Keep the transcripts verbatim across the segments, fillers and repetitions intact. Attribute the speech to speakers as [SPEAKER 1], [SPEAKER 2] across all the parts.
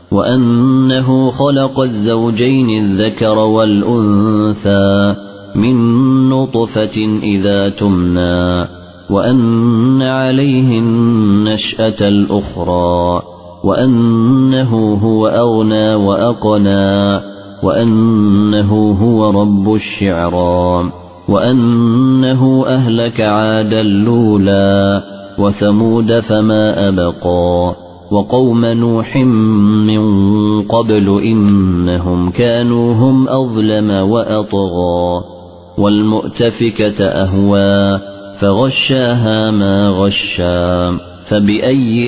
[SPEAKER 1] وأنه خلق الزوجين الذكر والأنثى من نطفة إذا تمنى وأن عليه النشأة الأخرى وأنه هو أغنى وأقنى وأنه هو رب الشعرى وأنه أهلك عادا الأولى وثمود فما أبقى وقوم نوح من قبل إنهم كانوا هم أظلم وأطغى والمؤتفكة أهوى فغشاها ما غشا فبأي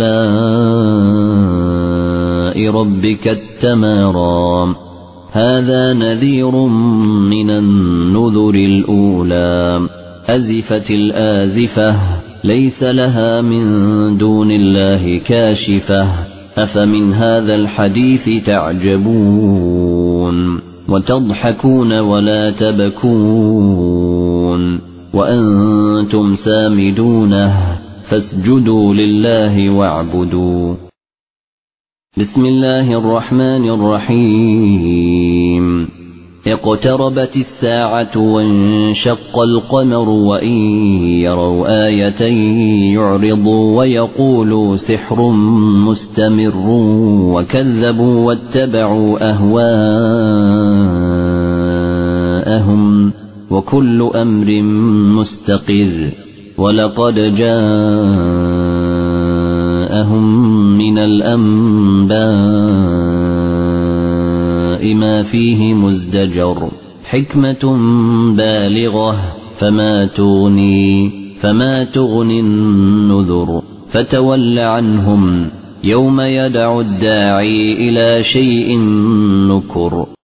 [SPEAKER 1] آلاء ربك التمارى هذا نذير من النذر الأولى أزفت الآزفة ليس لها من دون الله كاشفة أفمن هذا الحديث تعجبون وتضحكون ولا تبكون وأنتم سامدونه فاسجدوا لله واعبدوا. بسم الله الرحمن الرحيم. اقتربت الساعة وانشق القمر وإن يروا آية يعرضوا ويقولوا سحر مستمر وكذبوا واتبعوا أهواءهم وكل أمر مستقر ولقد جاءهم من الأنباء ما فيه مزدجر حكمة بالغة فما تغني فما تغني النذر فتول عنهم يوم يدعو الداعي إلى شيء نكر